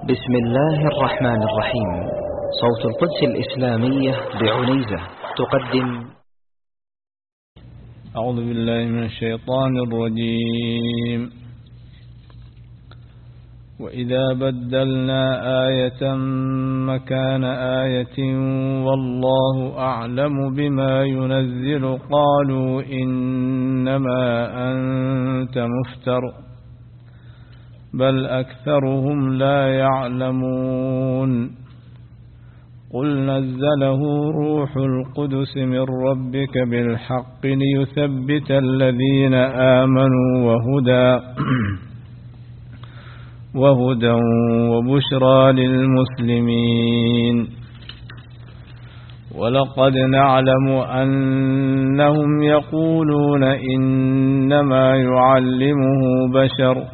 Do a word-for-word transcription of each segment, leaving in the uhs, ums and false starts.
بسم الله الرحمن الرحيم. صوت القدس الإسلامية بعنيزة تقدم. أعوذ بالله من الشيطان الرجيم. وإذا بدلنا آية مكان آية والله أعلم بما ينزل قالوا إنما أنت مفتر بل أكثرهم لا يعلمون. قل نزله روح القدس من ربك بالحق ليثبت الذين آمنوا وهدى وهدى وبشرى للمسلمين. ولقد نعلم أنهم يقولون إنما يعلمه بشر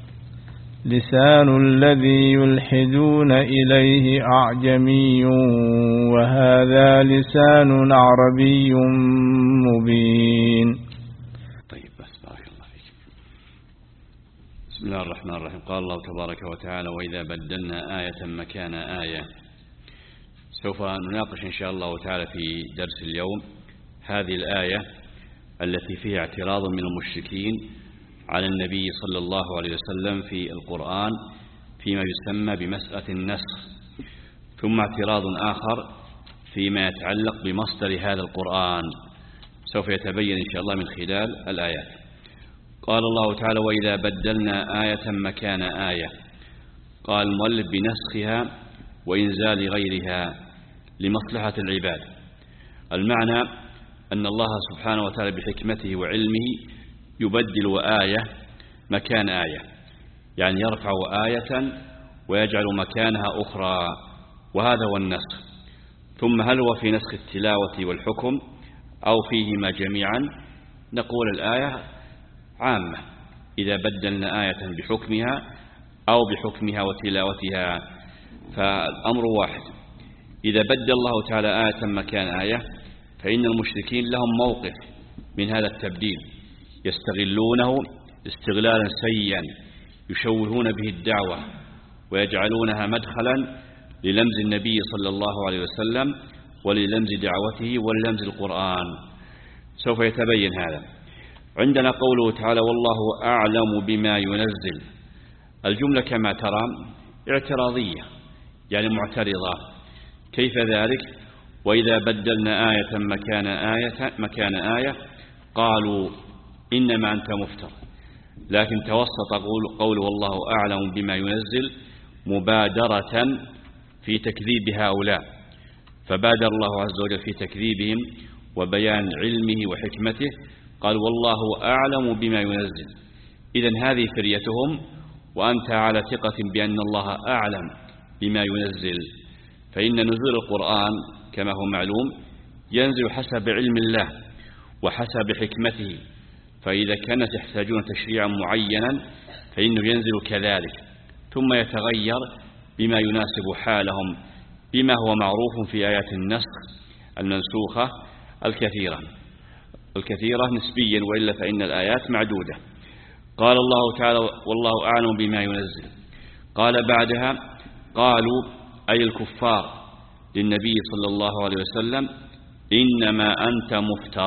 لسان الذي يلحدون إليه أعجمي وهذا لسان عربي مبين. طيب بس بارك الله فيك. بسم الله الرحمن الرحيم. قال الله تبارك وتعالى: وإذا بدلنا آية مكان آية. سوف نناقش إن شاء الله تعالى في درس اليوم هذه الآية التي فيها اعتراض من المشركين على النبي صلى الله عليه وسلم في القرآن فيما يسمى بمسألة النسخ، ثم اعتراض آخر فيما يتعلق بمصدر هذا القرآن سوف يتبين إن شاء الله من خلال الآيات. قال الله تعالى: وإذا بدلنا آية مكان آية. قال المؤلف: بنسخها وإنزال غيرها لمصلحة العباد. المعنى أن الله سبحانه وتعالى بحكمته وعلمه يبدل آية مكان آية، يعني يرفع آية ويجعل مكانها أخرى، وهذا هو النسخ. ثم هل هو في نسخ التلاوة والحكم أو فيهما جميعا؟ نقول الآية عامة إذا بدلنا آية بحكمها أو بحكمها وتلاوتها فالأمر واحد. إذا بدل الله تعالى آية مكان آية فإن المشركين لهم موقف من هذا التبديل، يستغلونه استغلالا سيئا يشوهون به الدعوة ويجعلونها مدخلا للمز النبي صلى الله عليه وسلم وللمز دعوته وللمز القرآن. سوف يتبين هذا. عندنا قوله تعالى: والله أعلم بما ينزل. الجملة كما ترى اعتراضية، يعني معترضة. كيف ذلك؟ وإذا بدلنا آية مكان آية مكان آية قالوا إنما أنت مفتر. لكن توسط قول قوله والله أعلم بما ينزل مبادرة في تكذيب هؤلاء، فبادر الله عز وجل في تكذيبهم وبيان علمه وحكمته. قال: والله أعلم بما ينزل. إذن هذه فريتهم، وأنت على ثقة بأن الله أعلم بما ينزل. فإن نزول القرآن كما هو معلوم ينزل حسب علم الله وحسب حكمته، فإذا كانت يحتاجون تشريعا معينا فإنه ينزل كذلك، ثم يتغير بما يناسب حالهم، بما هو معروف في آيات النسخ المنسوخة الكثيرة الكثيرة نسبيا، وإلا فإن الآيات معدودة. قال الله تعالى: والله أعلم بما ينزل. قال بعدها: قالوا أي الكفار للنبي صلى الله عليه وسلم إنما أنت مفتر.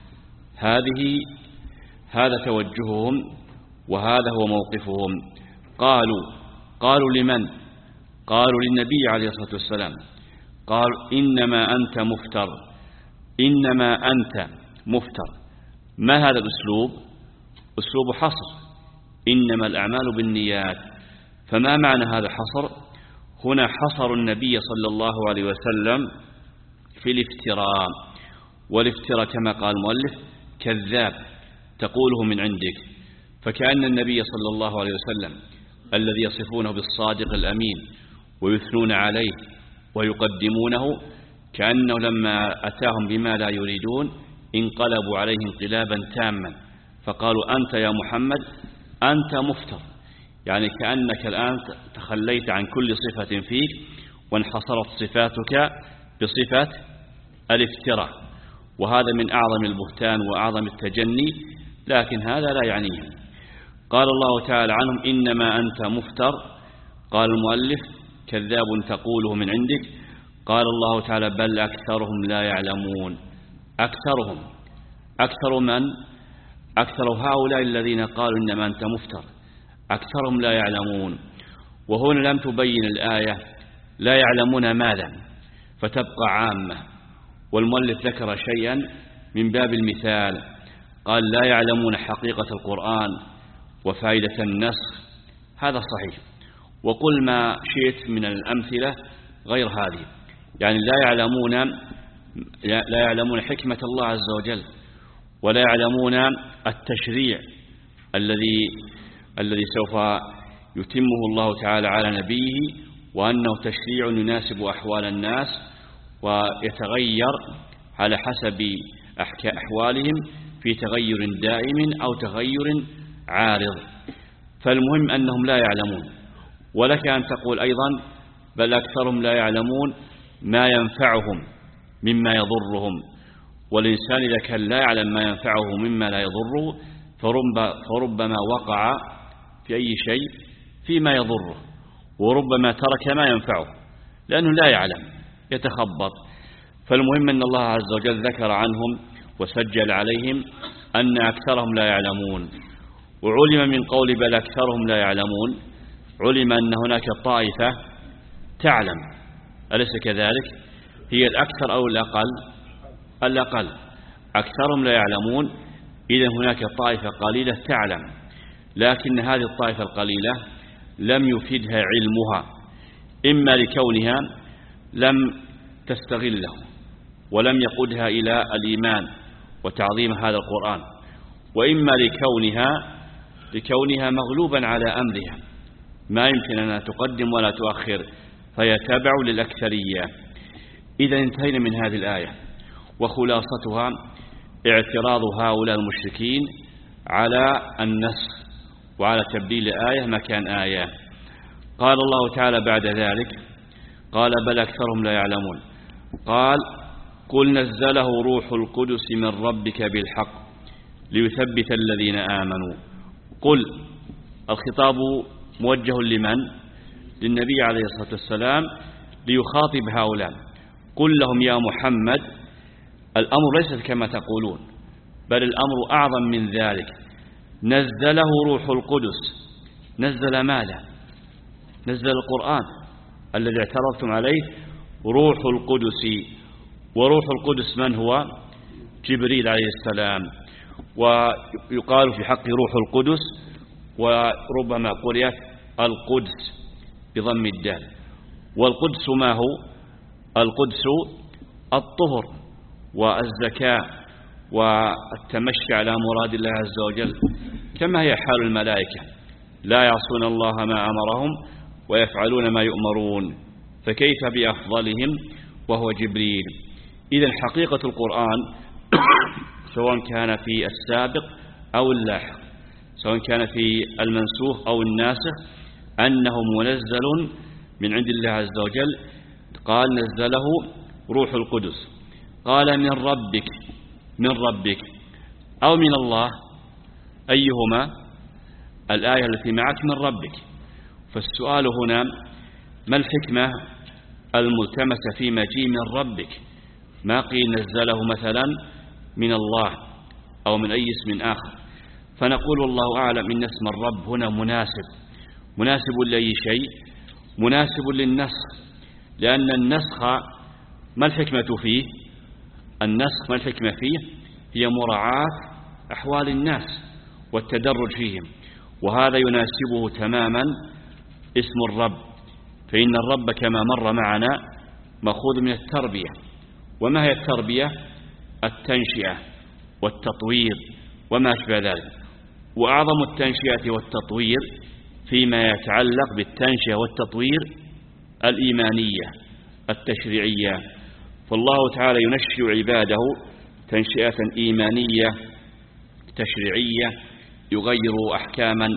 هذه هذا توجههم وهذا هو موقفهم. قالوا قالوا لمن؟ قالوا للنبي عليه الصلاة والسلام. قالوا إنما أنت مفتر، إنما أنت مفتر. ما هذا الأسلوب؟ أسلوب حصر. إنما الأعمال بالنيات. فما معنى هذا الحصر؟ هنا حصر النبي صلى الله عليه وسلم في الافتراء، والافتراء كما قال المؤلف كذاب تقوله من عندك. فكأن النبي صلى الله عليه وسلم الذي يصفونه بالصادق الأمين ويثنون عليه ويقدمونه، كأنه لما أتاهم بما لا يريدون انقلبوا عليه انقلابا تاما، فقالوا: أنت يا محمد أنت مفتر. يعني كأنك الآن تخليت عن كل صفة فيك وانحصرت صفاتك بصفة الافتراء، وهذا من أعظم البهتان وأعظم التجني، لكن هذا لا يعنيه. قال الله تعالى عنهم: إنما أنت مفتر. قال المؤلف كذاب تقوله من عندك. قال الله تعالى بل أكثرهم لا يعلمون. أكثرهم أكثر من؟ أكثر هؤلاء الذين قالوا إنما أنت مفتر، أكثرهم لا يعلمون. وهنا لم تبين الآية لا يعلمون ماذا فتبقى عامة، والمؤلف ذكر شيئا من باب المثال، قال لا يعلمون حقيقة القرآن وفائدة النسخ، هذا صحيح. وقل ما شئت من الأمثلة غير هذه، يعني لا يعلمون لا يعلمون حكمة الله عز وجل، ولا يعلمون التشريع الذي الذي سوف يتمه الله تعالى على نبيه، وأنه تشريع يناسب أحوال الناس ويتغير على حسب أحوالهم في تغير دائم أو تغير عارض. فالمهم أنهم لا يعلمون. ولك أن تقول أيضا بل أكثرهم لا يعلمون ما ينفعهم مما يضرهم، والإنسان إذا كان لا يعلم ما ينفعه مما لا يضره فربما وقع في أي شيء فيما يضره، وربما ترك ما ينفعه لأنه لا يعلم، يتخبط. فالمهم أن الله عز وجل ذكر عنهم وسجل عليهم أن أكثرهم لا يعلمون. وعلم من قول بل أكثرهم لا يعلمون، علم أن هناك طائفة تعلم، أليس كذلك؟ هي الأكثر أو الأقل؟ الأقل. أكثرهم لا يعلمون، إذن هناك طائفة قليلة تعلم، لكن هذه الطائفة القليلة لم يفيدها علمها، إما لكونها لم تستغله ولم يقودها إلى الإيمان وتعظيم هذا القرآن، وإما لكونها لكونها مغلوبا على أمرها، ما يمكن أن تقدم ولا تؤخر، فيتبع للأكثرية. إذا انتهينا من هذه الآية، وخلاصتها اعتراض هؤلاء المشركين على النسخ وعلى تبديل آية مكان آية. قال الله تعالى بعد ذلك قال بل أكثرهم لا يعلمون، قال قل نزله روح القدس من ربك بالحق ليثبت الذين آمنوا. قل، الخطاب موجه لمن؟ للنبي عليه الصلاة والسلام ليخاطب هؤلاء. قل لهم يا محمد الأمر ليس كما تقولون، بل الأمر أعظم من ذلك. نزله روح القدس. نزل ماذا؟ نزل القرآن الذي اعترضتم عليه روح القدس. وروح القدس من هو؟ جبريل عليه السلام. ويقال في حق روح القدس، وربما قرئت القدس بضم الدال. والقدس ما هو؟ القدس الطهر والزكاة والتمشي على مراد الله عز وجل، كما هي حال الملائكة، لا يعصون الله ما أمرهم ويفعلون ما يؤمرون، فكيف بأفضلهم وهو جبريل. إذن حقيقة القرآن سواء كان في السابق أو اللاحق، سواء كان في المنسوخ أو الناسخ، أنه منزل من عند الله عز وجل. قال نزله روح القدس، قال من ربك، من ربك أو من الله، أيهما؟ الآية التي معك من ربك. فالسؤال هنا ما الحكمة الملتمسة في مجيء من ربك؟ ما قيل نزله مثلا من الله أو من أي اسم آخر. فنقول الله أعلم إن اسم الرب هنا مناسب، مناسب لأي شيء؟ مناسب للنسخ، لأن النسخ ما الحكمة فيه؟ النسخ ما الحكمة فيه؟ هي مراعاة أحوال الناس والتدرج فيهم، وهذا يناسبه تماما اسم الرب. فإن الرب كما مر معنا مأخوذ من التربية. وما هي التربية؟ التنشئة والتطوير وما أشبه ذلك. وأعظم التنشئة والتطوير فيما يتعلق بالتنشئة والتطوير الإيمانية التشريعية. فالله تعالى ينشئ عباده تنشئة إيمانية تشريعية، يغير أحكاما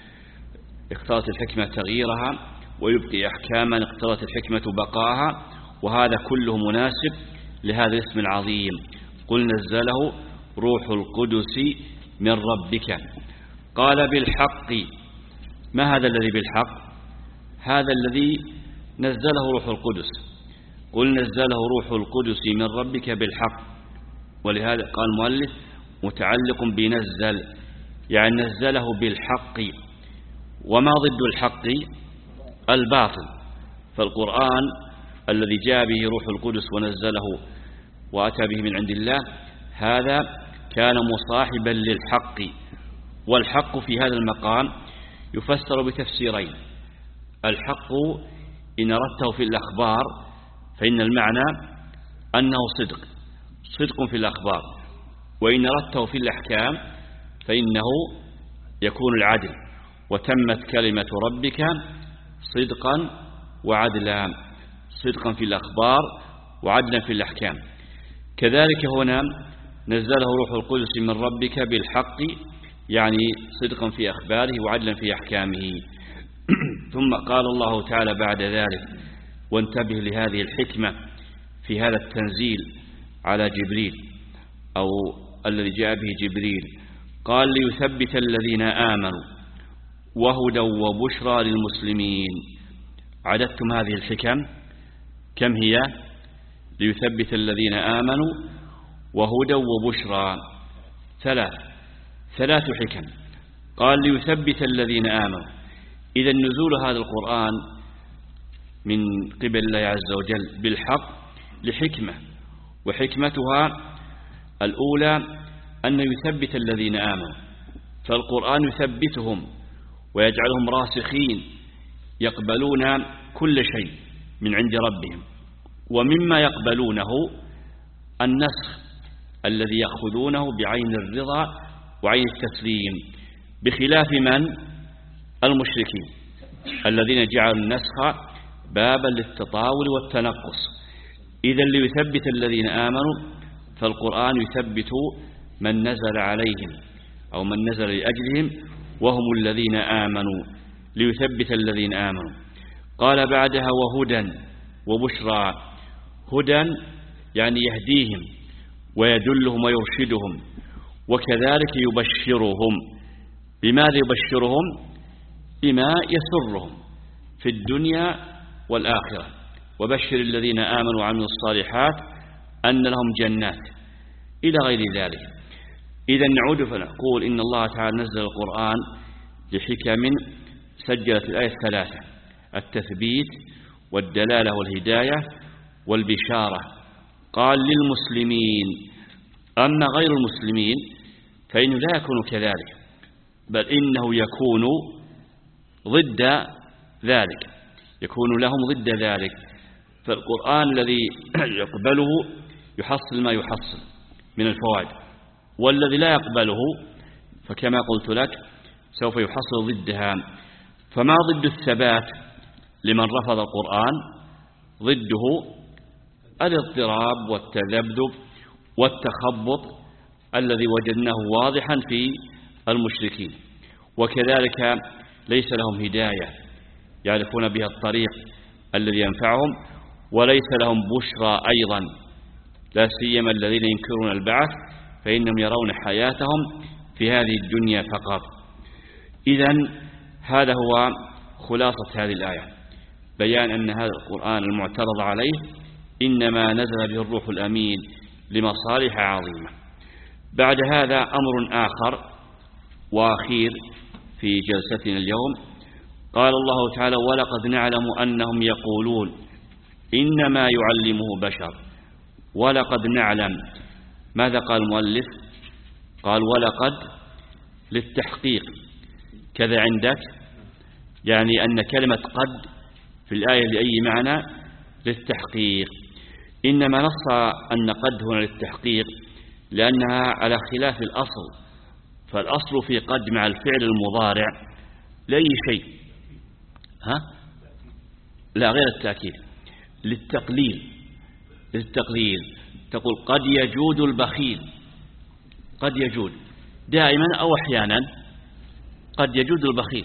اقتضت الحكمة تغييرها، ويبقي أحكاما اقتضت الحكمة بقاها، وهذا كله مناسب لهذا الاسم العظيم. قل نزله روح القدس من ربك. قال بالحق. ما هذا الذي بالحق؟ هذا الذي نزله روح القدس. قل نزله روح القدس من ربك بالحق، ولهذا قال المؤلف متعلق بنزل، يعني نزله بالحق. وما ضد الحق؟ الباطل. فالقرآن الذي جاء به روح القدس ونزله وأتى به من عند الله هذا كان مصاحبا للحق. والحق في هذا المقام يفسر بتفسيرين. الحق إن أردته في الأخبار فإن المعنى أنه صدق، صدق في الأخبار. وإن أردته في الأحكام فإنه يكون العدل، وتمت كلمة ربك صدقا وعدلا، صدقا في الأخبار وعدلا في الأحكام. كذلك هنا نزله روح القدس من ربك بالحق، يعني صدقا في أخباره وعدلا في أحكامه. ثم قال الله تعالى بعد ذلك، وانتبه لهذه الحكمة في هذا التنزيل على جبريل أو الذي جاء به جبريل، قال ليثبت الذين آمنوا وهدى وبشرى للمسلمين. عددتم هذه الحكم كم هي؟ ليثبت الذين آمنوا وهدى وبشرى، ثلاث ثلاث حكم. قال ليثبت الذين آمنوا، إذا نزول هذا القرآن من قبل الله عز وجل بالحق لحكمة، وحكمتها الأولى أن يثبت الذين آمنوا، فالقرآن يثبتهم ويجعلهم راسخين يقبلون كل شيء من عند ربهم. ومما يقبلونه النسخ الذي يأخذونه بعين الرضا وعين التسليم، بخلاف من؟ المشركين الذين جعلوا النسخ بابا للتطاول والتنقص. إذا ليثبت الذين آمنوا، فالقرآن يثبت من نزل عليهم أو من نزل لأجلهم وهم الذين آمنوا، ليثبت الذين آمنوا. قال بعدها وهدى وبشرى. هدى يعني يهديهم ويدلهم ويرشدهم، وكذلك يبشرهم. بماذا يبشرهم؟ بما يسرهم في الدنيا والآخرة. وبشر الذين آمنوا وعملوا الصالحات أن لهم جنات إلى غير ذلك. إذا نعود فنقول إن الله تعالى نزل القرآن لحكم سجلت الآية الثلاثة: التثبيت والدلالة والهداية والبشارة. قال للمسلمين، أما غير المسلمين فإنه لا يكون كذلك، بل إنه يكون ضد ذلك، يكون لهم ضد ذلك. فالقرآن الذي يقبله يحصل ما يحصل من الفوائد، والذي لا يقبله فكما قلت لك سوف يحصل ضدها. فما ضد الثبات لمن رفض القرآن؟ ضده الاضطراب والتذبذب والتخبط الذي وجدناه واضحا في المشركين. وكذلك ليس لهم هداية يعرفون بها الطريق الذي ينفعهم، وليس لهم بشرى أيضا، لا سيما الذين ينكرون البعث فإنهم يرون حياتهم في هذه الدنيا فقط. إذن هذا هو خلاصة هذه الآية، بيان أن هذا القرآن المعترض عليه إنما نزل به الروح الأمين لمصالح عظيمة. بعد هذا أمر آخر وأخير في جلستنا اليوم. قال الله تعالى: ولقد نعلم أنهم يقولون إنما يعلمه بشر. ولقد نعلم، ماذا قال المؤلف؟ قال ولقد للتحقيق، كذا عندك، يعني أن كلمة قد في الآية لأي معنى؟ للتحقيق. إنما نص أن قد هنا للتحقيق لأنها على خلاف الأصل، فالأصل في قد مع الفعل المضارع لأي شيء، ها؟ لا، غير التأكيد، للتقليل. للتقليل تقول قد يجود البخيل، قد يجود دائما أو أحيانا. قد يجود البخيل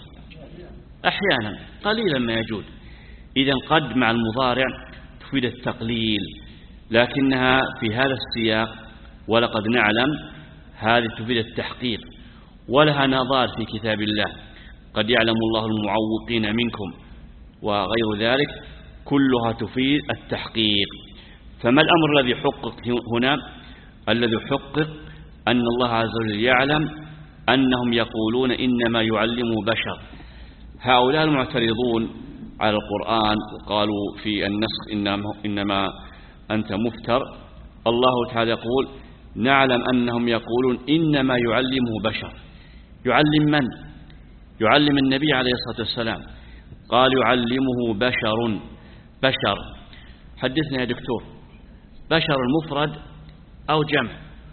أحيانا، قليلا ما يجود. إذن قد مع المضارع تفيد التقليل، لكنها في هذا السياق ولقد نعلم هذه تفيد التحقيق، ولها نظار في كتاب الله: قد يعلم الله المعوقين منكم وغير ذلك كلها تفيد التحقيق. فما الأمر الذي حقق هنا؟ الذي حقق أن الله عز وجل يعلم أنهم يقولون إنما يعلمه بشر. هؤلاء المعترضون على القرآن وقالوا في النسخ إنما أنت مفتر، الله تعالى يقول نعلم أنهم يقولون إنما يعلمه بشر. يعلم من؟ يعلم النبي عليه الصلاة والسلام. قال يعلمه بشر. بشر حدثنا يا دكتور، بشر المفرد أو جمع؟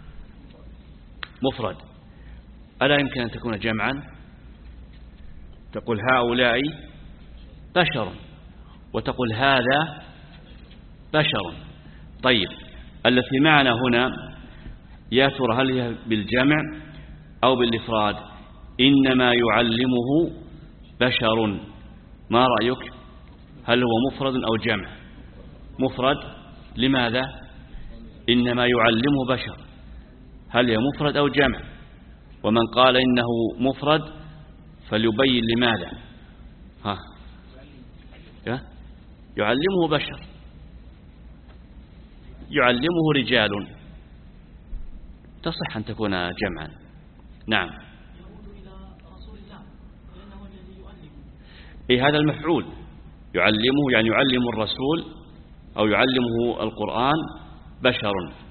مفرد. ألا يمكن أن تكون جمعا؟ تقول هؤلاء بشر وتقول هذا بشر. طيب التي معنا هنا يا ترى هل هي بالجمع أو بالإفراد؟ إنما يعلمه بشر. ما رأيك؟ هل هو مفرد أو جمع؟ مفرد. لماذا؟ إنما يعلمه بشر. هل هي مفرد أو جمع؟ ومن قال إنه مفرد فليبين لماذا. ها يعلمه بشر، يعلمه رجال، تصح أن تكون جمعا. نعم. إيه هذا المفعول يعلمه، يعني يعلم الرسول أو يعلمه القرآن بشر.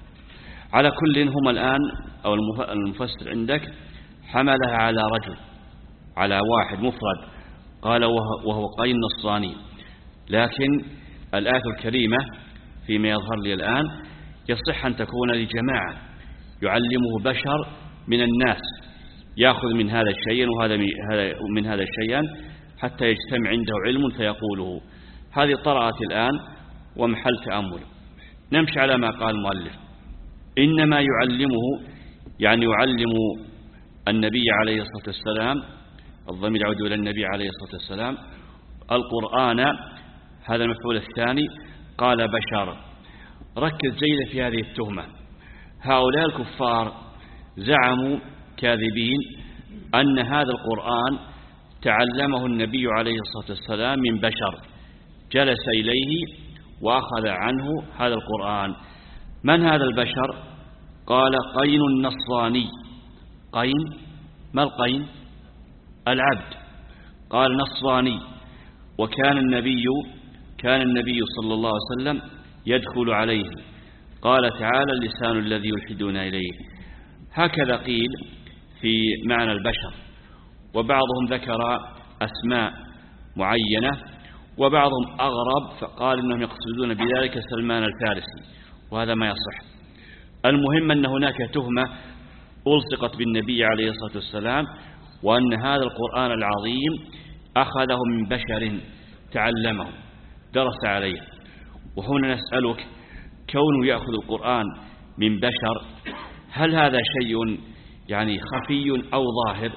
على كل هم الآن أو المفسر عندك حملها على رجل، على واحد مفرد، قال وهو قين نصراني. لكن الآية الكريمة فيما يظهر لي الآن يصح أن تكون لجماعة، يعلمه بشر من الناس، يأخذ من هذا الشيء وهذا من هذا الشيء حتى يجتمع عنده علم فيقوله. هذه طرأت الآن ومحل تأمل. نمشي على ما قال المؤلف إنما يعلمه، يعني يعلم النبي عليه الصلاة والسلام، الضمير يعود إلى النبي عليه الصلاة والسلام، القرآن. هذا المفعول الثاني. قال بشر. ركز جيدا في هذه التهمة. هؤلاء الكفار زعموا كاذبين أن هذا القرآن تعلمه النبي عليه الصلاة والسلام من بشر، جلس إليه وأخذ عنه هذا القرآن. من هذا البشر؟ قال قين النصراني. قين، ما القين؟ العبد. قال نصراني. وكان النبي كان النبي صلى الله عليه وسلم يدخل عليه. قال تعالى اللسان الذي يلحدون إليه. هكذا قيل في معنى البشر. وبعضهم ذكر أسماء معينة، وبعضهم أغرب فقال إنهم يقصدون بذلك سلمان الفارسي، وهذا ما يصح. المهم أن هناك تهمة ألصقت بالنبي عليه الصلاة والسلام، وأن هذا القرآن العظيم أخذه من بشر تعلمه درس عليه. وهنا نسألك، كونه يأخذ القرآن من بشر هل هذا شيء يعني خفي أو ظاهر؟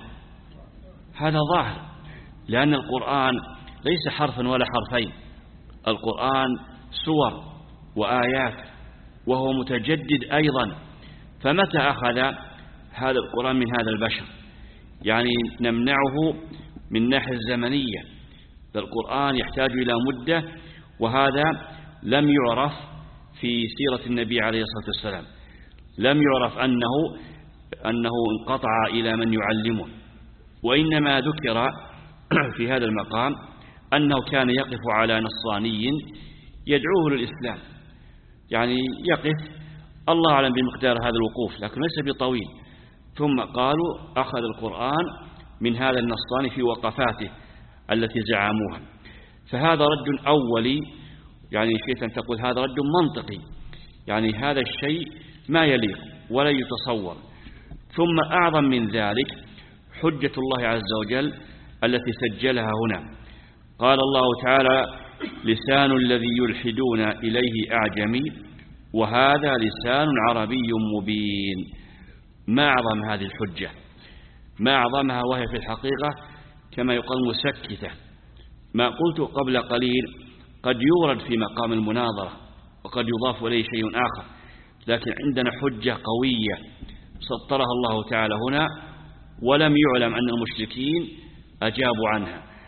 هذا ظاهر، لأن القرآن ليس حرفا ولا حرفين، القرآن سور وآيات وهو متجدد أيضا. فمتى أخذ هذا القرآن من هذا البشر؟ يعني نمنعه من ناحية الزمنية، فالقرآن يحتاج إلى مدة، وهذا لم يعرف في سيرة النبي عليه الصلاة والسلام، لم يعرف أنه أنه انقطع إلى من يعلمه. وإنما ذكر في هذا المقام أنه كان يقف على نصراني يدعوه للإسلام، يعني يقف، الله أعلم بمقدار هذا الوقوف، لكن ليس بطويل. ثم قالوا أخذ القرآن من هذا النصراني في وقفاته التي زعموها. فهذا رد أولي، يعني شيء أن تقول هذا رد منطقي، يعني هذا الشيء ما يليق ولا يتصور. ثم أعظم من ذلك حجة الله عز وجل التي سجلها هنا. قال الله تعالى لسان الذي يلحدون إليه أعجمي وهذا لسان عربي مبين. ما أعظم هذه الحجة، ما أعظمها، وهي في الحقيقة كما يقال مسكتة. ما قلت قبل قليل قد يورد في مقام المناظرة وقد يضاف إليه شيء آخر، لكن عندنا حجة قوية سطرها الله تعالى هنا، ولم يعلم أن المشركين أجابوا عنها.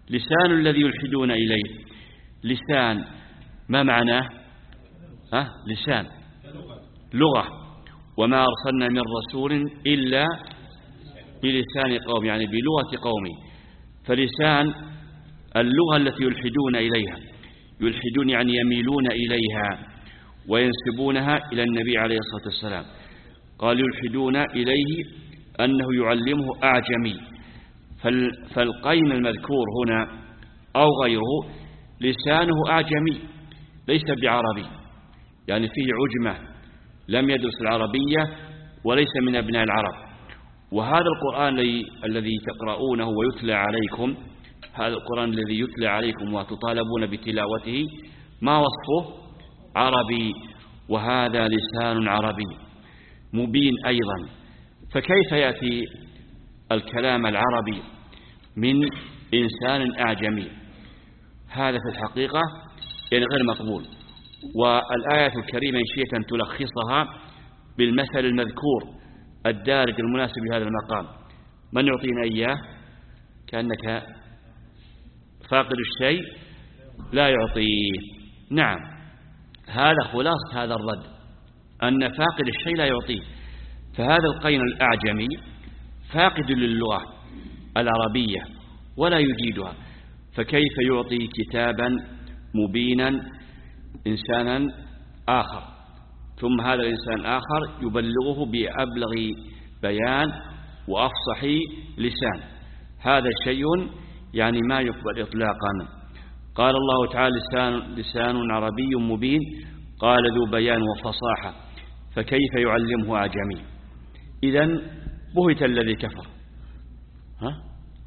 لسان الذي يلحدون إليه. لسان ما معناه؟ ها؟ لسان لغة، وما أرسلنا من رسول إلا بلسان قوم، يعني بلغة قومه. فلسان اللغة التي يلحدون إليها، يلحدون يعني يميلون إليها وينسبونها إلى النبي عليه الصلاة والسلام. قال يلحدون إليه أنه يعلمه أعجمي. فالقين المذكور هنا أو غيره لسانه أعجمي ليس بعربي، يعني فيه عجمة، لم يدرس العربية وليس من أبناء العرب. وهذا القرآن الذي تقرؤونه ويتلى عليكم، هذا القرآن الذي يتلى عليكم وتطالبون بتلاوته ما وصفه؟ عربي، وهذا لسان عربي مبين أيضا. فكيف يأتي الكلام العربي من إنسان أعجمي؟ هذا في الحقيقة يعني غير مقبول. والآية الكريمة إن شئت أن تلخصها بالمثل المذكور الدارج المناسب لهذا المقام. من يعطينا إياه؟ كأنك فاقد الشيء لا يعطيه. نعم، هذا خلاص هذا الرد، أن فاقد الشيء لا يعطيه. فهذا القين الأعجمي فاقد للغة العربية ولا يجيدها، فكيف يعطي كتابا مبينا إنسانا آخر، ثم هذا الإنسان آخر يبلغه بأبلغ بيان وأفصح لسان؟ هذا شيء يعني ما يقبل إطلاقا. قال الله تعالى لسان, لسان عربي مبين، قال ذو بيان وفصاحة، فكيف يعلمه أعجمي؟ إذن بهت الذي كفر. ها؟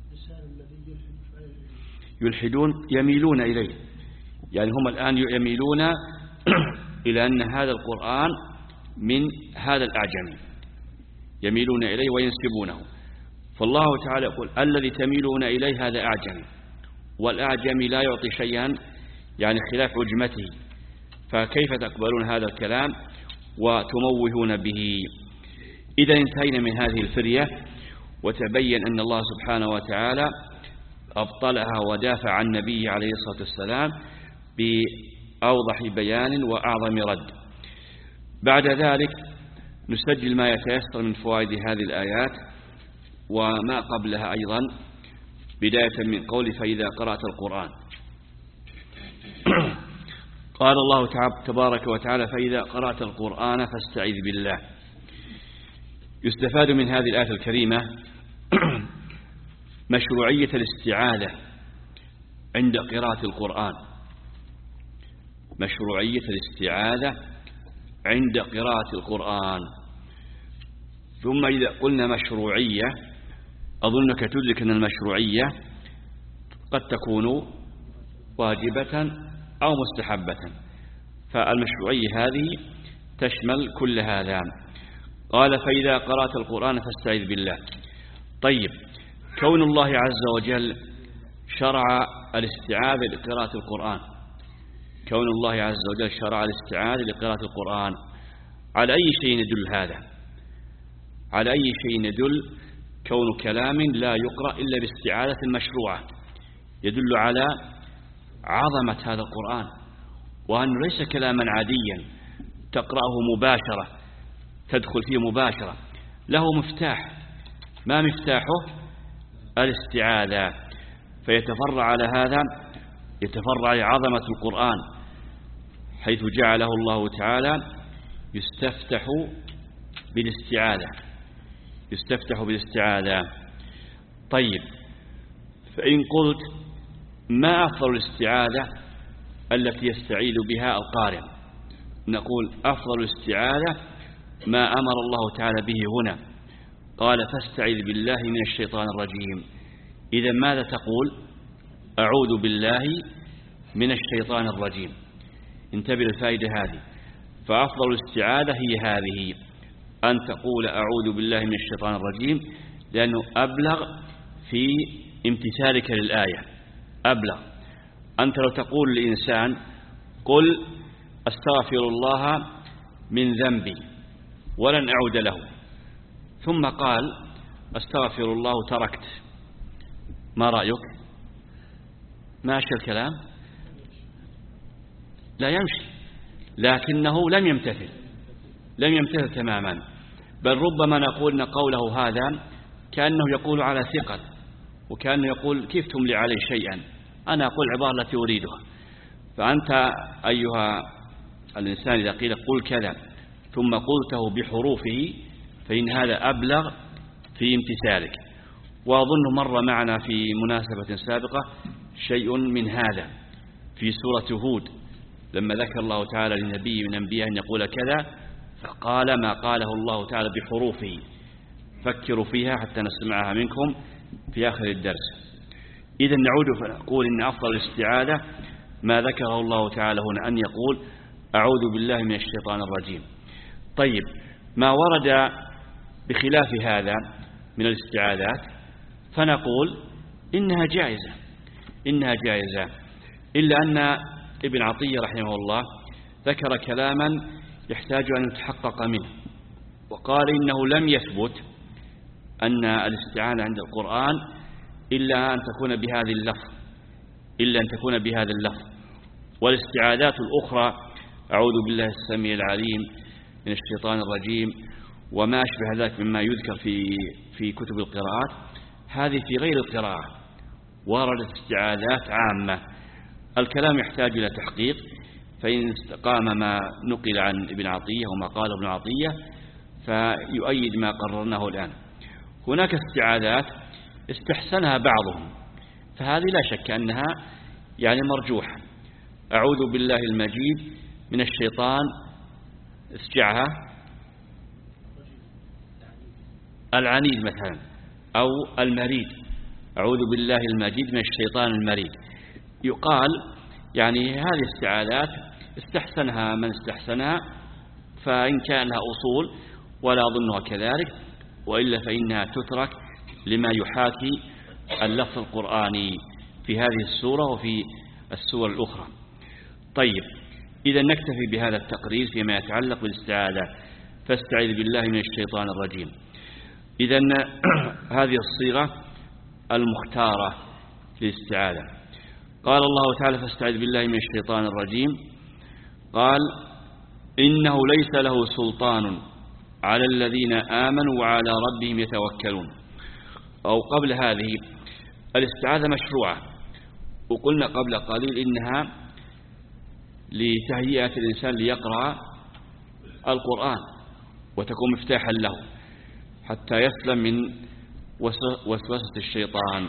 يلحدون يميلون إليه، يعني هم الآن يميلون إلى أن هذا القرآن من هذا الأعجمي، يميلون إليه وينسبونه. فالله تعالى يقول الذي تميلون إليه هذا أعجمي، والأعجمي لا يعطي شيئا يعني خلاف عجمته، فكيف تقبلون هذا الكلام وتموهون به؟ إذا انتهينا من هذه الفرية، وتبين أن الله سبحانه وتعالى أبطلها ودافع عن النبي عليه الصلاة والسلام بأوضح بيان وأعظم رد. بعد ذلك نسجل ما يتيسر من فوائد هذه الآيات وما قبلها أيضا، بداية من قول فإذا قرأت القرآن. قال الله تبارك وتعالى فإذا قرأت القرآن فاستعذ بالله. يستفاد من هذه الآية الكريمة مشروعية الاستعاذة عند قراءة القرآن، مشروعية الاستعاذة عند قراءة القرآن. ثم إذا قلنا مشروعية أظنك تدرك أن المشروعية قد تكون واجبة أو مستحبة، فالمشروعية هذه تشمل كل هذا. قال فإذا قرأت القرآن فاستعذ بالله. طيب، كون الله عز وجل شرع الاستعاذة لقراءة القرآن، كون الله عز وجل شرع الاستعاذة لقراءة القرآن، على أي شيء يدل هذا؟ على أي شيء يدل كون كلام لا يقرأ إلا باستعاذة المشروعة؟ يدل على عظمة هذا القرآن، وأنه ليس كلاما عاديا تقرأه مباشرة تدخل فيه مباشرة، له مفتاح. ما مفتاحه؟ الاستعاذة. فيتفرع على هذا، يتفرع على عظمة القرآن، حيث جعله الله تعالى يستفتح بالاستعاذة، يستفتح بالاستعاذة. طيب، فإن قلت ما أفضل الاستعاذة التي يستعيذ بها القارئ؟ نقول أفضل الاستعاذة ما أمر الله تعالى به هنا، قال فاستعذ بالله من الشيطان الرجيم. إذا ماذا تقول؟ أعوذ بالله من الشيطان الرجيم. انتبه الفائدة هذه. فأفضل الاستعاذة هي هذه، أن تقول أعوذ بالله من الشيطان الرجيم، لأنه أبلغ في امتثالك للآية، أبلغ. أنت لو تقول لإنسان قل أستغفر الله من ذنبي ولن أعود له، ثم قال أستغفر الله تركت، ما رأيك؟ ماشي الكلام؟ لا يمشي، لكنه لم يمتثل لم يمتثل تماما، بل ربما نقول أن قوله هذا كأنه يقول على ثقل، وكأنه يقول كيف تملي علي شيئا، أنا أقول العبارة التي أريدها. فأنت أيها الإنسان إذا قيل قل كذا ثم قلته بحروفه فإن هذا أبلغ في امتثالك. وأظن مر معنا في مناسبة سابقة شيء من هذا في سورة هود، لما ذكر الله تعالى للنبي من أنبياء أن يقول كذا فقال ما قاله الله تعالى بحروفه. فكروا فيها حتى نسمعها منكم في آخر الدرس. إذا نعود فنقول إن أفضل الاستعاذة ما ذكره الله تعالى هنا، أن يقول أعوذ بالله من الشيطان الرجيم. طيب، ما ورد بخلاف هذا من الاستعاذات فنقول إنها جائزة إنها جائزة إلا أن ابن عطية رحمه الله ذكر كلاما يحتاج أن يتحقق منه، وقال إنه لم يثبت أن الاستعانة عند القرآن إلا أن تكون بهذه اللفظ إلا أن تكون بهذا اللفظ والاستعاذات الأخرى أعوذ بالله السميع العليم من الشيطان الرجيم وما أشبه ذلك مما يذكر في في كتب القراءات، هذه في غير القراءة وردت استعاذات عامة. الكلام يحتاج إلى تحقيق، فإن استقام ما نقل عن ابن عطية وما قال ابن عطية فيؤيد ما قررناه الآن. هناك استعاذات استحسنها بعضهم، فهذه لا شك أنها يعني مرجوحة. أعوذ بالله المجيد من الشيطان، اسجعها، العنيد مثلا، أو المريد، أعوذ بالله المجيد من الشيطان المريد. يقال يعني هذه استعاذات استحسنها من استحسنها، فإن كان لها أصول ولا أظنها كذلك، وإلا فإنها تترك لما يحاكي اللفظ القرآني في هذه السورة وفي السور الأخرى. طيب، إذا نكتفي بهذا التقرير فيما يتعلق بالاستعاذة، فاستعذ بالله من الشيطان الرجيم. إذا هذه الصيغة المختارة للاستعاذة. قال الله تعالى فاستعذ بالله من الشيطان الرجيم، قال إنه ليس له سلطان على الذين آمنوا وعلى ربهم يتوكلون. أو قبل هذه الاستعاذة مشروعة، وقلنا قبل قليل إنها لتهيئة الإنسان ليقرأ القرآن وتكون مفتاحا له حتى يسلم من وسوسة الشيطان.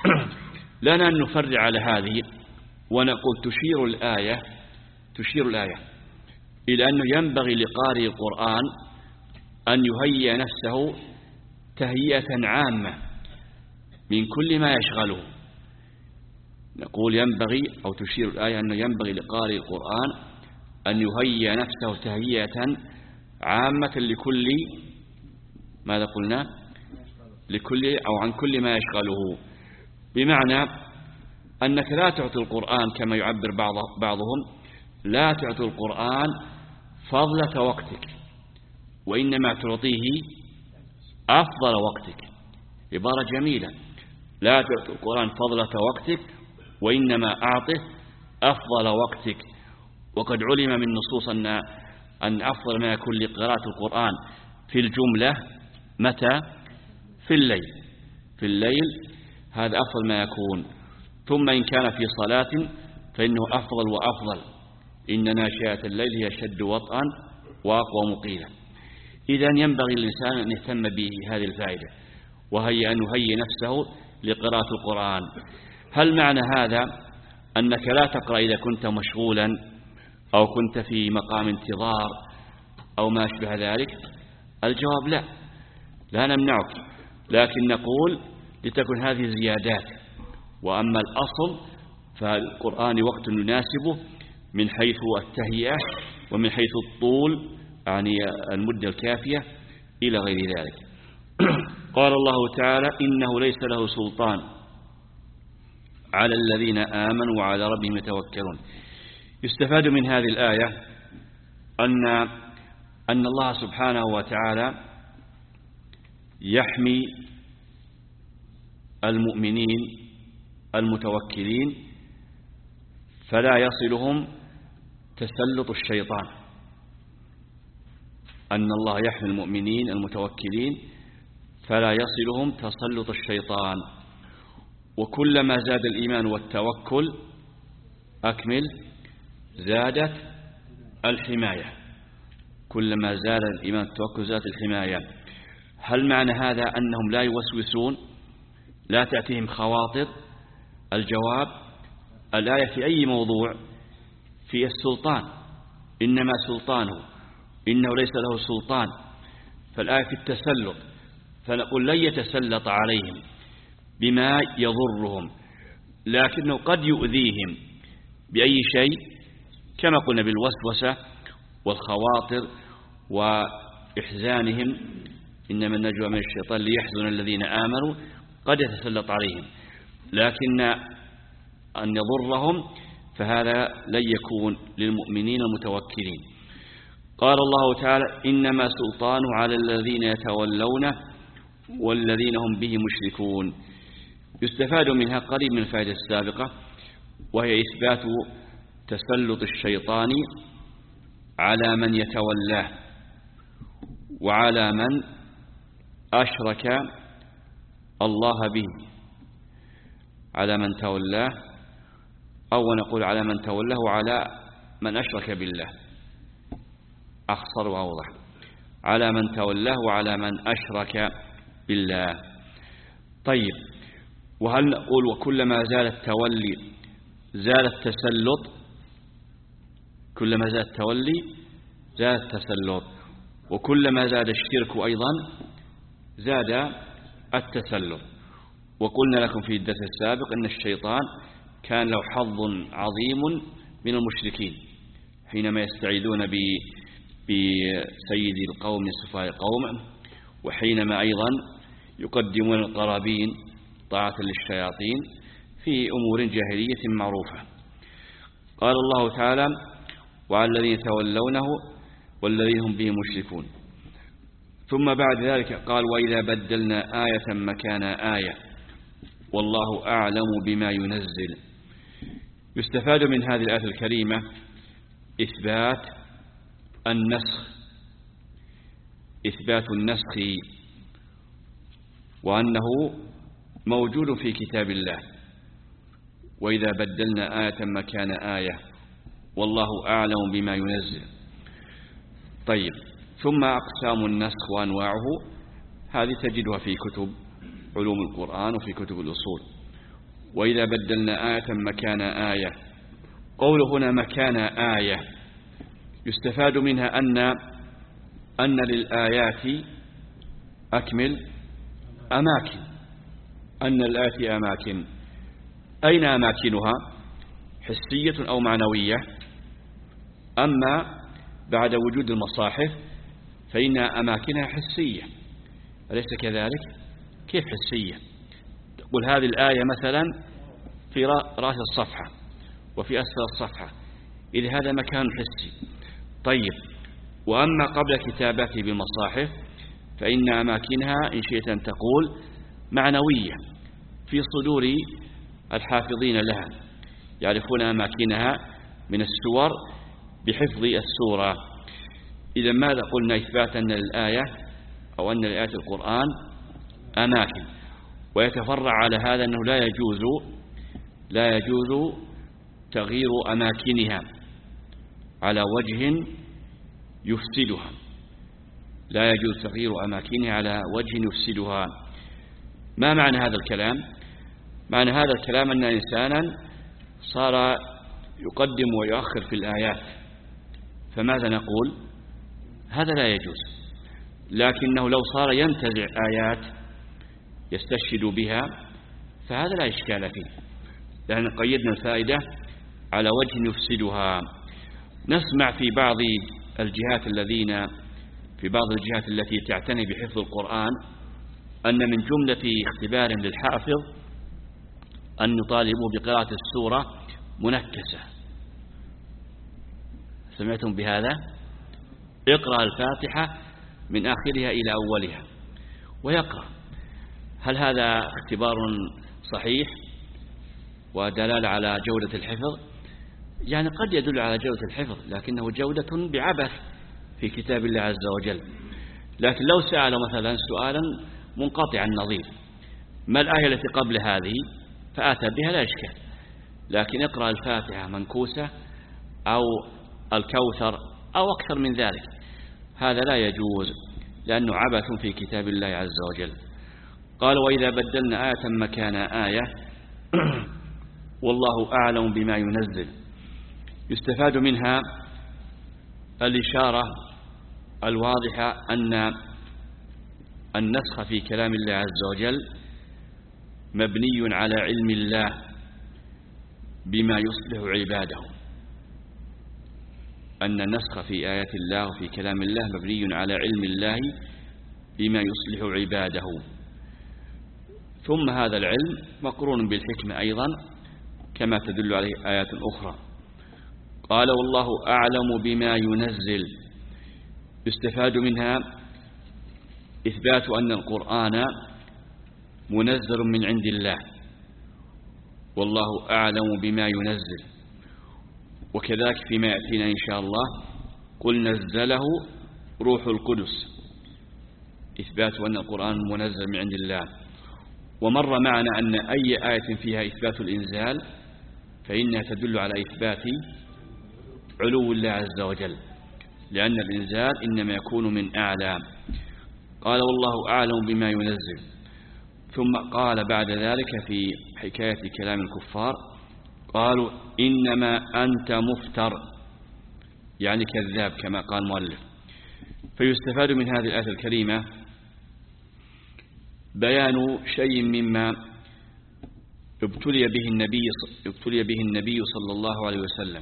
لنا أن نفرع على هذه ونقول تشير الآية تشير الآية إلى أنه ينبغي لقارئ القرآن أن يهيئ نفسه تهيئة عامة من كل ما يشغله. نقول ينبغي أو تشير الآية أنه ينبغي لقارئ القرآن أن يهيئ نفسه تهيئة عامة لكل ماذا قلنا لكل أو عن كل ما يشغله، بمعنى أنك لا تعطي القرآن كما يعبر بعض بعضهم لا تعطي القرآن فضلة وقتك، وإنما تعطيه أفضل وقتك. عبارة جميلة، لا تعطي القرآن فضلة وقتك وإنما أعطه أفضل وقتك. وقد علم من نصوص أن أن أفضل ما يكون لقراءة القرآن في الجملة متى؟ في الليل في الليل هذا أفضل ما يكون. ثم إن كان في صلاة فإنه أفضل وأفضل، إن ناشئة الليل هي شد وطئا وأقوى مقيلا. إذن ينبغي الإنسان أن يهتم بهذه الفائدة، وهي أن يهيئ نفسه لقراءة القرآن. هل معنى هذا أنك لا تقرأ إذا كنت مشغولا أو كنت في مقام انتظار أو ما أشبه ذلك؟ الجواب لا، لا نمنعك، لكن نقول لتكن هذه زيادات. وأما الأصل فالقرآن وقت يناسبه من حيث التهيئة ومن حيث الطول، يعني المدة الكافية إلى غير ذلك. قال الله تعالى إنه ليس له سلطان على الذين آمنوا وعلى ربهم يتوكلون. يستفاد من هذه الآية أن أن الله سبحانه وتعالى يحمي المؤمنين المتوكلين فلا يصلهم تسلط الشيطان، أن الله يحمي المؤمنين المتوكلين فلا يصلهم تسلط الشيطان. وكلما زاد الإيمان والتوكل أكمل زادت الحماية، كلما زاد الإيمان والتوكل زادت الحماية. هل معنى هذا أنهم لا يوسوسون، لا تأتيهم خواطر؟ الجواب: الآية في أي موضوع؟ في السلطان، إنما سلطانه، إنه ليس له سلطان. فالآية في التسلط، فنقول لن يتسلط عليهم بما يضرهم، لكنه قد يؤذيهم بأي شيء، كما قلنا بالوسوسة والخواطر وإحزانهم، إنما النجوى من الشيطان ليحزن الذين آمنوا، قد يتسلط عليهم، لكن أن يضرهم فهذا لن يكون للمؤمنين المتوكلين. قال الله تعالى: إنما سلطانه على الذين يتولونه والذين هم به مشركون. يستفاد منها قريب من الفائدة السابقة، وهي إثبات تسلط الشيطان على من يتولاه وعلى من أشرك الله به، على من تولاه، أو نقول على من تولاه وعلى من أشرك بالله، أخصر وأوضح، على من تولاه وعلى من أشرك بالله. طيب، وهل نقول وكلما زال التولي زال التسلط؟ كلما زاد التولي زاد التسلط، وكلما زاد الشرك أيضا زاد التسلط. وقلنا لكم في الدرس السابق أن الشيطان كان له حظ عظيم من المشركين حينما يستعيذون بسيد القوم سفهاء القوم، وحينما أيضا يقدمون القرابين طاعة للشياطين في أمور جاهلية معروفة. قال الله تعالى: وعلى الذين يتولونه والذين هم به مشركون. ثم بعد ذلك قال: وإذا بدلنا آية مكان آية والله أعلم بما ينزل. يستفاد من هذه الآية الكريمة إثبات النسخ، إثبات النسخ، وأنه موجود في كتاب الله. وإذا بدلنا آية مكان آية والله أعلم بما ينزل. طيب، ثم أقسام النسخ وأنواعه هذه تجدها في كتب علوم القرآن وفي كتب الأصول. وإذا بدلنا آية مكان آية، قول هنا مكان آية يستفاد منها أن أن للآيات أكمل أماكن، أن الآيات أماكن. أين أماكنها؟ حسية أو معنوية؟ أما بعد وجود المصاحف فإن أماكنها حسية، أليس كذلك؟ كيف حسية؟ تقول هذه الآية مثلا في رأس الصفحة وفي أسفل الصفحة، إذا هذا مكان حسي. طيب، وأما قبل كتابته بالمصاحف فإن أماكنها إن شئت أن تقول معنوية في صدور الحافظين لها، يعرفون أماكنها من السور بحفظ السورة. إذا ماذا قلنا إثباتا أن الآية أو أن الآية القرآن أماكن، ويتفرع على هذا أنه لا يجوز لا يجوز تغيير أماكنها على وجه يفسدها، لا يجوز تغيير أماكنها على وجه يفسدها. ما معنى هذا الكلام؟ معنى هذا الكلام أن إنسانا صار يقدم ويؤخر في الآيات، فماذا نقول؟ هذا لا يجوز. لكنه لو صار ينتزع آيات يستشهد بها فهذا لا إشكال فيه، لأن قيدنا الفائدة على وجه يفسدها. نسمع في بعض الجهات الذين في بعض الجهات التي تعتني بحفظ القرآن أن من جملة اختبار للحافظ أن يطالبوا بقراءة السورة منكسة. سمعتم بهذا؟ اقرأ الفاتحة من آخرها إلى أولها ويقرأ. هل هذا اختبار صحيح ودلالة على جودة الحفظ؟ يعني قد يدل على جودة الحفظ، لكنه جودة بعبث في كتاب الله عز وجل. لكن لو سأل مثلا سؤالا منقطع النظير، ما الآية التي قبل هذه، فآتى بها لا إشكال. لكن اقرأ الفاتحة منكوسة أو الكوثر أو أكثر من ذلك، هذا لا يجوز، لأنه عبث في كتاب الله عز وجل. قال وإذا بدلنا آية مكان آية والله أعلم بما ينزل. يستفاد منها الإشارة الواضحة أن النسخ في كلام الله عز وجل مبني على علم الله بما يصلح عباده، أن النسخ في آيات الله وفي كلام الله مبني على علم الله بما يصلح عباده. ثم هذا العلم مقرون بالحكمة أيضا كما تدل عليه آيات أخرى. قال والله أعلم بما ينزل. يستفاد منها إثبات أن القرآن منزل من عند الله، والله أعلم بما ينزل. وكذلك فيما يأتينا إن شاء الله قل نزله روح القدس، إثبات أن القرآن منزل من عند الله. ومر معنا أن أي آية فيها إثبات الإنزال فإنها تدل على إثبات علو الله عز وجل، لأن الإنزال إنما يكون من أعلى. قال والله أعلم بما ينزل. ثم قال بعد ذلك في حكاية كلام الكفار قالوا إنما أنت مفتر، يعني كذاب كما قال المؤلف. فيستفاد من هذه الآية الكريمة بيان شيء مما ابتلي به النبي ابتلي به النبي صلى الله عليه وسلم،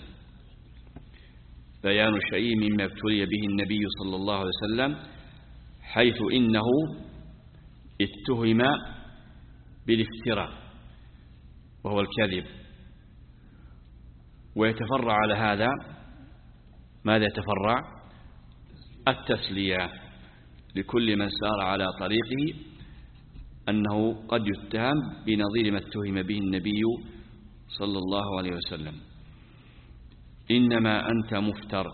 بيان شيء مما ابتلي به النبي صلى الله عليه وسلم، حيث إنه اتهم بالافتراء وهو الكذب. ويتفرع على هذا ماذا يتفرع؟ التسلية لكل من سار على طريقه، أنه قد يتهم بنظير ما اتهم به النبي صلى الله عليه وسلم. إنما أنت مفتر.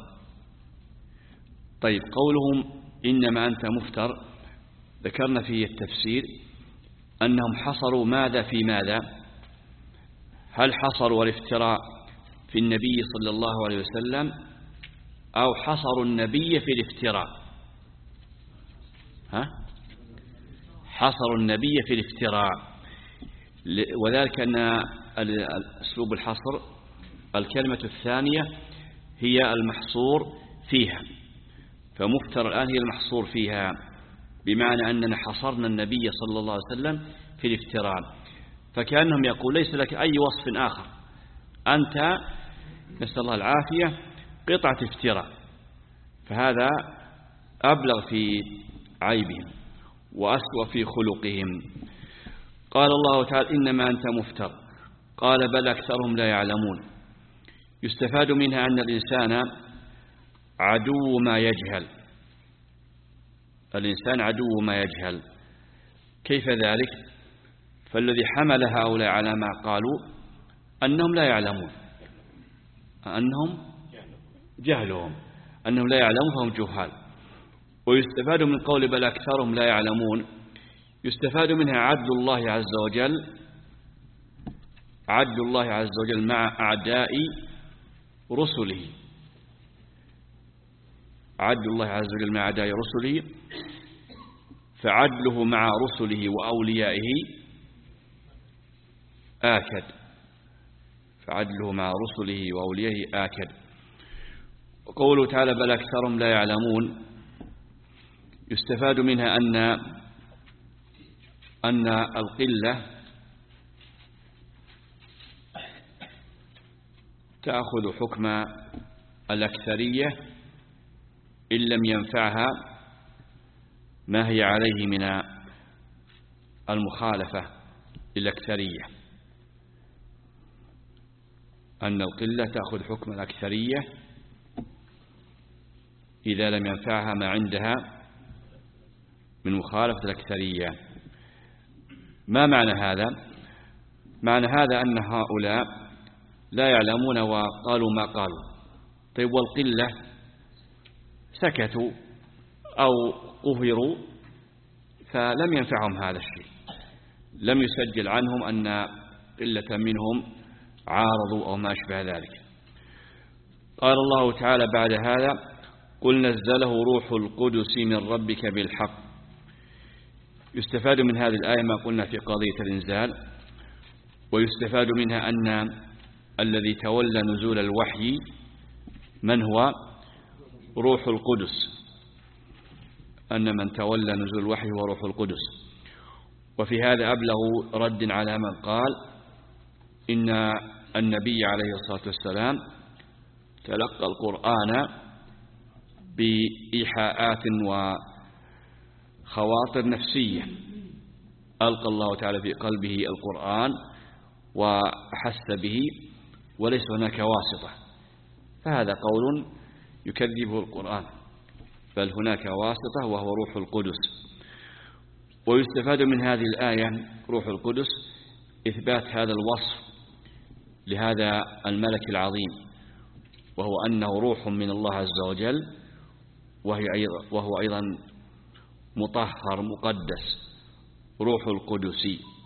طيب قولهم إنما أنت مفتر ذكرنا في التفسير أنهم حصروا ماذا في ماذا؟ هل حصروا الافتراء في النبي صلى الله عليه وسلم أو حصروا النبي في الافتراء؟ ها؟ حصروا النبي في الافتراء، وذلك أن أسلوب الحصر الكلمة الثانية هي المحصور فيها، فمفتر الآن هي المحصور فيها، بمعنى أننا حصرنا النبي صلى الله عليه وسلم في الافتراء. فكأنهم يقول ليس لك أي وصف آخر، أنت نسأل الله العافية قطعة افتراء. فهذا أبلغ في عيبهم وأسوأ في خلقهم. قال الله تعالى إنما أنت مفتر. قال بل أكثرهم لا يعلمون. يستفاد منها أن الإنسان عدو ما يجهل، الإنسان عدو ما يجهل. كيف ذلك؟ فالذي حمل هؤلاء على ما قالوا أنهم لا يعلمون، أنهم جهلهم، أنهم لا يعلمون فهم جهال. ويستفاد من قول بل أكثرهم لا يعلمون، يستفاد منها عدل الله عز وجل، عدل الله عز وجل مع أعداء رسله، عدل الله عز وجل مع أعداء رسله، فعدله مع رسله وأوليائه آكد، فعدله مع رسله وأوليائه آكد. وقوله تعالى بل أكثرهم لا يعلمون، يستفاد منها أن أن القلة تأخذ حكم الأكثرية إن لم ينفعها ما هي عليه من المخالفة للأكثرية، أن القلة تأخذ حكم الأكثرية إذا لم ينفعها ما عندها من مخالفة الأكثرية. ما معنى هذا؟ معنى هذا أن هؤلاء لا يعلمون وقالوا ما قالوا. طيب والقلة سكتوا أو قهروا فلم ينفعهم هذا الشيء، لم يسجل عنهم أن قلة منهم عارضوا أو ما أشبه ذلك. قال الله تعالى بعد هذا: قل نزله روح القدس من ربك بالحق. يستفاد من هذه الآية ما قلنا في قضية الإنزال، ويستفاد منها أن الذي تولى نزول الوحي من هو؟ روح القدس، أن من تولى نزول الوحي هو روح القدس. وفي هذا أبلغ رد على من قال إن النبي عليه الصلاة والسلام تلقى القرآن بإيحاءات وخواطر نفسية، ألقى الله تعالى في قلبه القرآن وأحس به وليس هناك واسطة، فهذا قول يكذبه القرآن، بل هناك واسطة وهو روح القدس. ويستفاد من هذه الآية روح القدس إثبات هذا الوصف لهذا الملك العظيم، وهو أنه روح من الله عز وجل، وهو أيضا مطهر مقدس، روح القدس.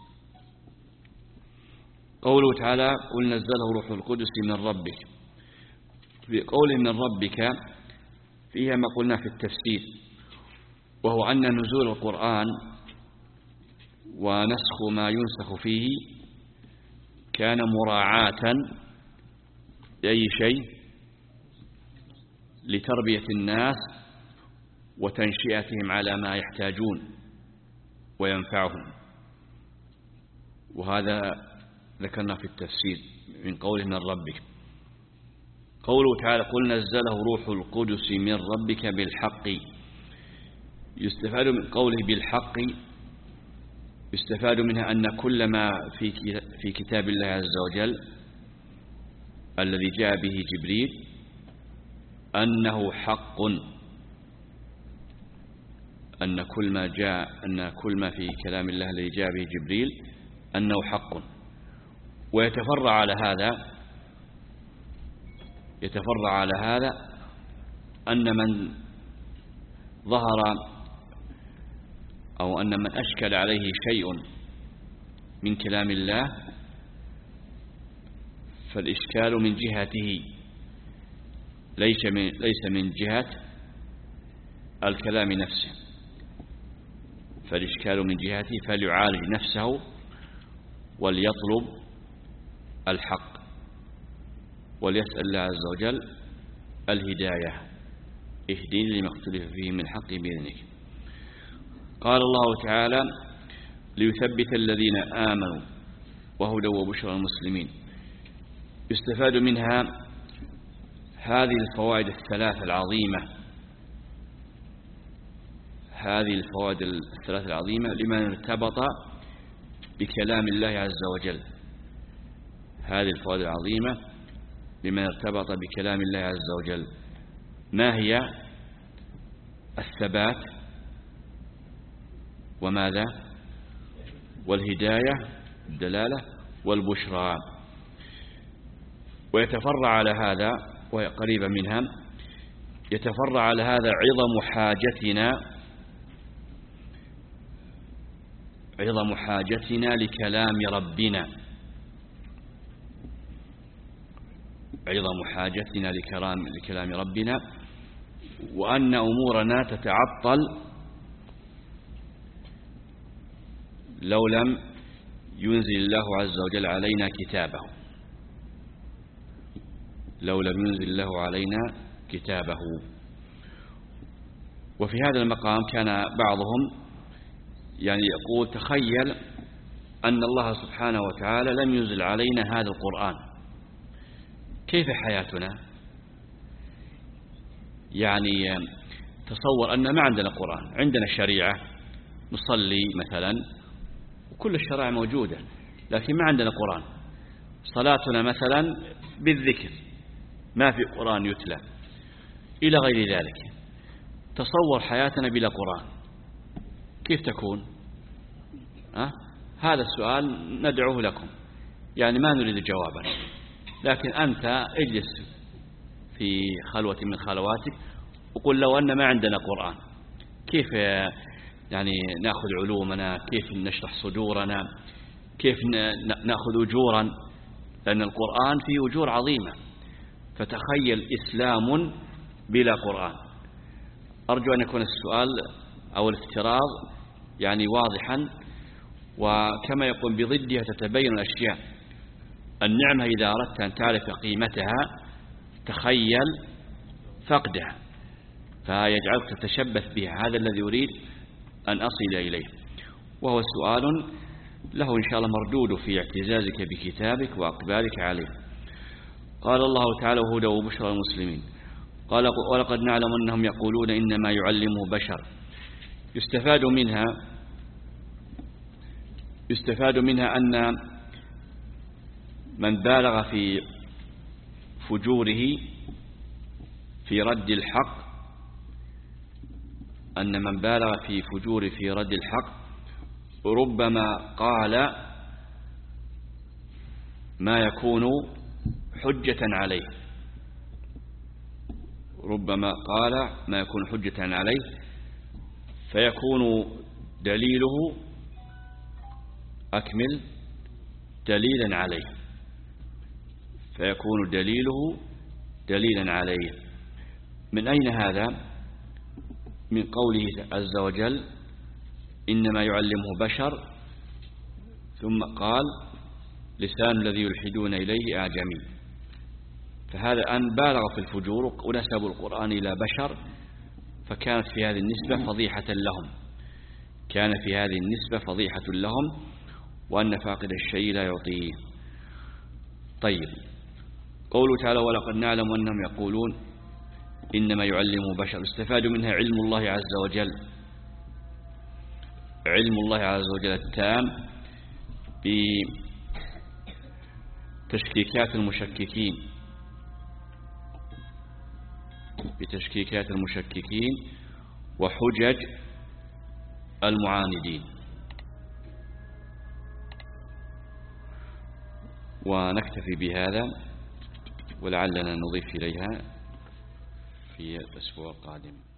قوله تعالى: قل نزله روح القدس من ربك. في قوله من ربك فيها ما قلنا في التفسير، وهو أن نزول القرآن ونسخ ما ينسخ فيه كان مراعاة لأي شيء؟ لتربية الناس وتنشئتهم على ما يحتاجون وينفعهم. وهذا ذكرنا في التفسير من قوله من ربك. قوله تعالى: قل نزله روح القدس من ربك بالحق. يستفاد من قوله بالحق، يستفاد منها أن كل ما في في كتاب الله عز وجل الذي جاء به جبريل أنه حق، أن كل ما جاء أن كل ما في كلام الله الذي جاء به جبريل أنه حق. ويتفرع على هذا يتفرع على هذا أن من ظهر أو أن من أشكل عليه شيء من كلام الله فالإشكال من جهته ليس من ليس من جهة الكلام نفسه، فالإشكال من جهته فليعالج نفسه وليطلب الحق وليسأل الله عز وجل الهداية: اهدني لما اختلف فيه من الحق بإذنك. قال الله تعالى: ليثبت الذين آمنوا وهدى وبشرى المسلمين. يستفاد منها هذه الفوائد الثلاث العظيمة هذه الفوائد الثلاث العظيمة لمن ارتبط بكلام الله عز وجل هذه الفوائد العظيمة لمن ارتبط بكلام الله عز وجل. ما هي؟ الثبات، وماذا؟ والهداية الدلالة، والبشرى. ويتفرع على هذا وهي قريبة منها، يتفرع على هذا عظم حاجتنا عظم حاجتنا لكلام ربنا عظم حاجتنا لكلام لكلام ربنا وأن أمورنا تتعطل لو لم ينزل الله عز وجل علينا كتابه لو لم ينزل الله علينا كتابه. وفي هذا المقام كان بعضهم يعني يقول: تخيل أن الله سبحانه وتعالى لم ينزل علينا هذا القرآن، كيف حياتنا؟ يعني تصور أن ما عندنا قرآن، عندنا شريعة نصلي مثلا وكل الشرائع موجودة، لكن ما عندنا قرآن. صلاتنا مثلا بالذكر، ما في قرآن يتلى إلى غير ذلك. تصور حياتنا بلا قرآن كيف تكون؟ أه؟ هذا السؤال ندعوه لكم، يعني ما نريد جوابا، لكن أنت اجلس في خلوة من خلواتك وقل لو أن ما عندنا قرآن كيف يعني نأخذ علومنا، كيف نشرح صدورنا، كيف نأخذ أجورا، لأن القرآن فيه أجور عظيمة. فتخيل إسلام بلا قرآن. أرجو أن يكون السؤال أو الافتراض يعني واضحا، وكما يقول بضدها تتبين الأشياء. النعمة إذا أردت أن تعرف قيمتها تخيل فقدها فيجعلك تتشبث بها. هذا الذي أريد أن أصل إليه، وهو سؤال له إن شاء الله مردود في اعتزازك بكتابك وأقبالك عليه. قال الله تعالى: هدى وبشرى المسلمين. قال: ولقد نعلم أنهم يقولون إنما يعلمه بشر. يستفاد منها يستفاد منها أن من بالغ في فجوره في رد الحق أن من بالغ في فجور في رد الحق ربما قال ما يكون حجة عليه ربما قال ما يكون حجة عليه فيكون دليله أكمل دليلا عليه فيكون دليله دليلا عليه. من أين هذا؟ من قوله عز وجل: إنما يعلمه بشر، ثم قال: لسان الذي يلحدون إليه أعجمي. فهذا أن بالغ في الفجور ونسبوا القرآن إلى بشر، فكانت في هذه النسبة فضيحة لهم كان في هذه النسبة فضيحة لهم وأن فاقد الشيء لا يعطيه. طيب، قوله تعالى: ولقد نعلم أنهم يقولون إنما يعلمه بشر. استفاد منها علم الله عز وجل علم الله عز وجل التام بتشكيكات المشككين بتشكيكات المشككين وحجج المعاندين. ونكتفي بهذا، ولعلنا نضيف إليها في الأسبوع القادم.